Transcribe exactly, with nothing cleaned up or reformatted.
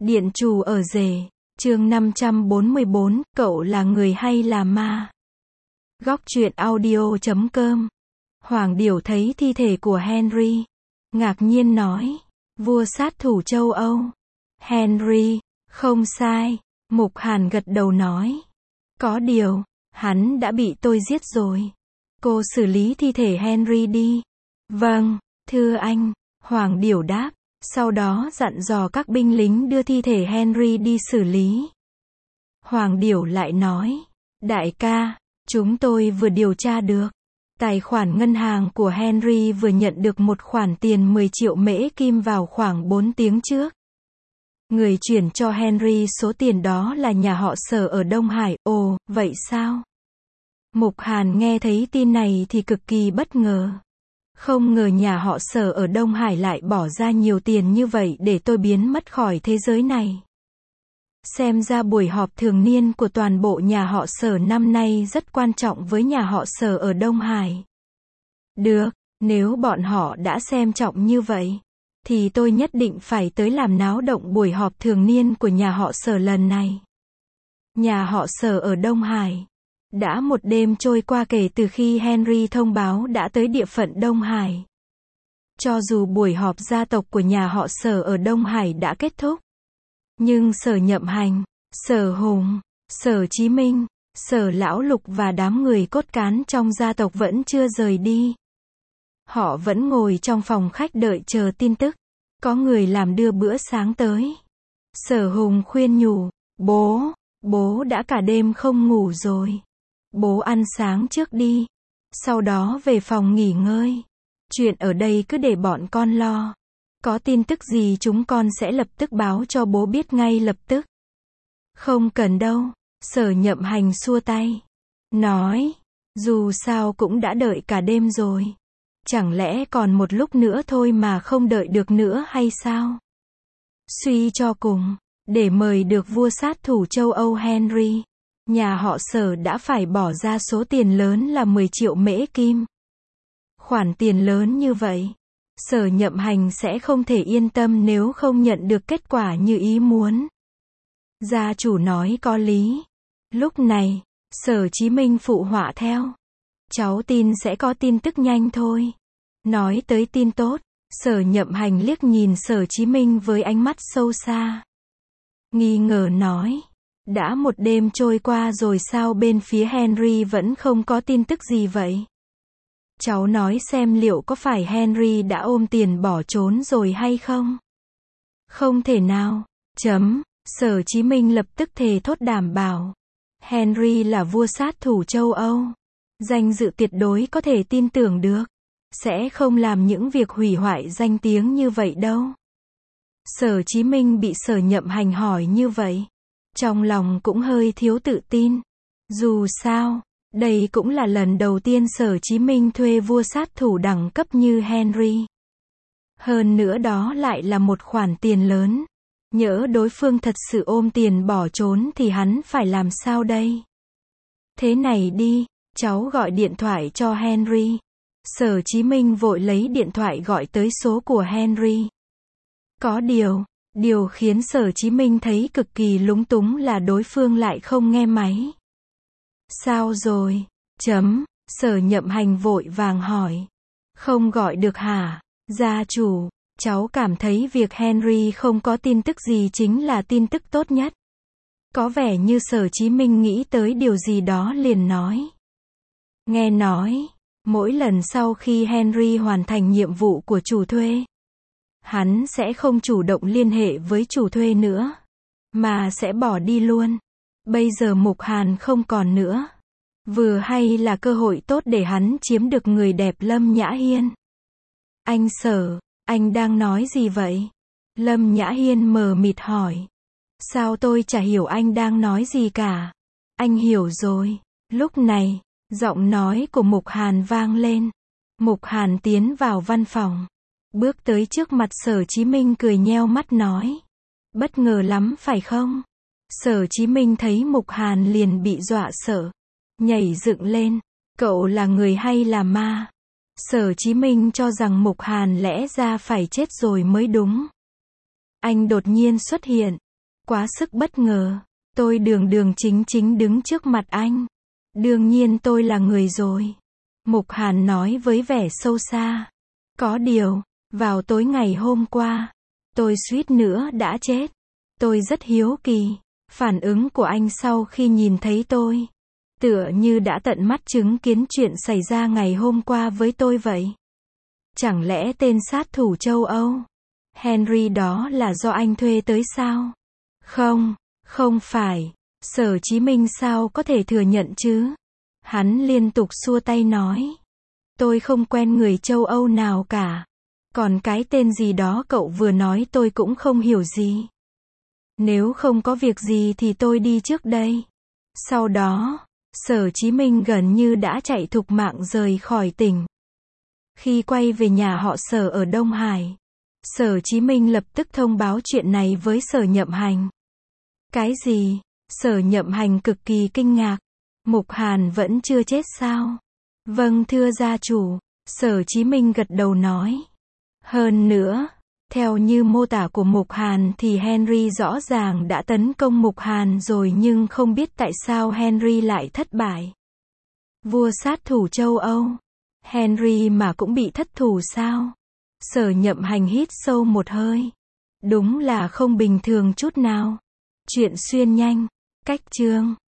Điện chủ ở rể, chương năm trăm bốn mươi bốn, cậu là người hay là ma? Góc truyện audio chấm com. Hoàng Điểu thấy thi thể của Henry, ngạc nhiên nói, vua sát thủ châu Âu. Henry, không sai, Mục Hàn gật đầu nói. Có điều, hắn đã bị tôi giết rồi. Cô xử lý thi thể Henry đi. Vâng, thưa anh, Hoàng Điểu đáp. Sau đó dặn dò các binh lính đưa thi thể Henry đi xử lý. Hoàng Điểu lại nói, đại ca, chúng tôi vừa điều tra được. Tài khoản ngân hàng của Henry vừa nhận được một khoản tiền mười triệu mễ kim vào khoảng bốn tiếng trước. Người chuyển cho Henry số tiền đó là nhà họ Sở ở Đông Hải. Ồ, vậy sao? Mục Hàn nghe thấy tin này thì cực kỳ bất ngờ. Không ngờ nhà họ Sở ở Đông Hải lại bỏ ra nhiều tiền như vậy để tôi biến mất khỏi thế giới này. Xem ra buổi họp thường niên của toàn bộ nhà họ Sở năm nay rất quan trọng với nhà họ Sở ở Đông Hải. Được, nếu bọn họ đã xem trọng như vậy, thì tôi nhất định phải tới làm náo động buổi họp thường niên của nhà họ Sở lần này. Nhà họ Sở ở Đông Hải. Đã một đêm trôi qua kể từ khi Henry thông báo đã tới địa phận Đông Hải. Cho dù buổi họp gia tộc của nhà họ Sở ở Đông Hải đã kết thúc, nhưng Sở Nhậm Hành, Sở Hùng, Sở Chí Minh, Sở Lão Lục và đám người cốt cán trong gia tộc vẫn chưa rời đi. Họ vẫn ngồi trong phòng khách đợi chờ tin tức. Có người làm đưa bữa sáng tới. Sở Hùng khuyên nhủ, bố, bố đã cả đêm không ngủ rồi. Bố ăn sáng trước đi, sau đó về phòng nghỉ ngơi. Chuyện ở đây cứ để bọn con lo. Có tin tức gì chúng con sẽ lập tức báo cho bố biết ngay lập tức. Không cần đâu, Sở Nhậm Hành xua tay. Nói, dù sao cũng đã đợi cả đêm rồi. Chẳng lẽ còn một lúc nữa thôi mà không đợi được nữa hay sao? Suy cho cùng, để mời được vua sát thủ châu Âu Henry, nhà họ Sở đã phải bỏ ra số tiền lớn là mười triệu mễ kim. Khoản tiền lớn như vậy, Sở Nhậm Hành sẽ không thể yên tâm nếu không nhận được kết quả như ý muốn. Gia chủ nói có lý. Lúc này, Sở Chí Minh phụ họa theo. Cháu tin sẽ có tin tức nhanh thôi. Nói tới tin tốt, Sở Nhậm Hành liếc nhìn Sở Chí Minh với ánh mắt sâu xa. Nghi ngờ nói. Đã một đêm trôi qua rồi sao bên phía Henry vẫn không có tin tức gì vậy? Cháu nói xem liệu có phải Henry đã ôm tiền bỏ trốn rồi hay không? Không thể nào. Chấm. Sở Chí Minh lập tức thề thốt đảm bảo. Henry là vua sát thủ châu Âu. Danh dự tuyệt đối có thể tin tưởng được. Sẽ không làm những việc hủy hoại danh tiếng như vậy đâu. Sở Chí Minh bị Sở Nhậm Hành hỏi như vậy. Trong lòng cũng hơi thiếu tự tin. Dù sao, đây cũng là lần đầu tiên Sở Chí Minh thuê vua sát thủ đẳng cấp như Henry. Hơn nữa đó lại là một khoản tiền lớn. Nhỡ đối phương thật sự ôm tiền bỏ trốn thì hắn phải làm sao đây? Thế này đi, cháu gọi điện thoại cho Henry. Sở Chí Minh vội lấy điện thoại gọi tới số của Henry. Có điều, điều khiến Sở Chí Minh thấy cực kỳ lúng túng là đối phương lại không nghe máy. Sao rồi? Chấm. Sở Nhậm Hành vội vàng hỏi. Không gọi được hả? Gia chủ, cháu cảm thấy việc Henry không có tin tức gì chính là tin tức tốt nhất. Có vẻ như Sở Chí Minh nghĩ tới điều gì đó liền nói. Nghe nói, mỗi lần sau khi Henry hoàn thành nhiệm vụ của chủ thuê, hắn sẽ không chủ động liên hệ với chủ thuê nữa, mà sẽ bỏ đi luôn. Bây giờ Mục Hàn không còn nữa. Vừa hay là cơ hội tốt để hắn chiếm được người đẹp Lâm Nhã Hiên. Anh Sở, anh đang nói gì vậy? Lâm Nhã Hiên mờ mịt hỏi. Sao tôi chả hiểu anh đang nói gì cả? Anh hiểu rồi. Lúc này, giọng nói của Mục Hàn vang lên. Mục Hàn tiến vào văn phòng. Bước tới trước mặt Sở Chí Minh cười nheo mắt nói. Bất ngờ lắm phải không? Sở Chí Minh thấy Mục Hàn liền bị dọa sợ. Nhảy dựng lên. Cậu là người hay là ma? Sở Chí Minh cho rằng Mục Hàn lẽ ra phải chết rồi mới đúng. Anh đột nhiên xuất hiện. Quá sức bất ngờ. Tôi đường đường chính chính đứng trước mặt anh. Đương nhiên tôi là người rồi. Mục Hàn nói với vẻ sâu xa. Có điều, vào tối ngày hôm qua, tôi suýt nữa đã chết. Tôi rất hiếu kỳ. Phản ứng của anh sau khi nhìn thấy tôi. Tựa như đã tận mắt chứng kiến chuyện xảy ra ngày hôm qua với tôi vậy. Chẳng lẽ tên sát thủ châu Âu, Henry đó là do anh thuê tới sao? Không, không phải. Sở Chí Minh sao có thể thừa nhận chứ? Hắn liên tục xua tay nói. Tôi không quen người châu Âu nào cả. Còn cái tên gì đó cậu vừa nói tôi cũng không hiểu gì. Nếu không có việc gì thì tôi đi trước đây. Sau đó, Sở Chí Minh gần như đã chạy thục mạng rời khỏi tỉnh. Khi quay về nhà họ Sở ở Đông Hải, Sở Chí Minh lập tức thông báo chuyện này với Sở Nhậm Hành. Cái gì? Sở Nhậm Hành cực kỳ kinh ngạc. Mục Hàn vẫn chưa chết sao? Vâng thưa gia chủ, Sở Chí Minh gật đầu nói. Hơn nữa, theo như mô tả của Mục Hàn thì Henry rõ ràng đã tấn công Mục Hàn rồi nhưng không biết tại sao Henry lại thất bại. Vua sát thủ châu Âu, Henry mà cũng bị thất thủ sao? Sở Nhậm Hành hít sâu một hơi. Đúng là không bình thường chút nào. Chuyện xuyên nhanh, cách chương.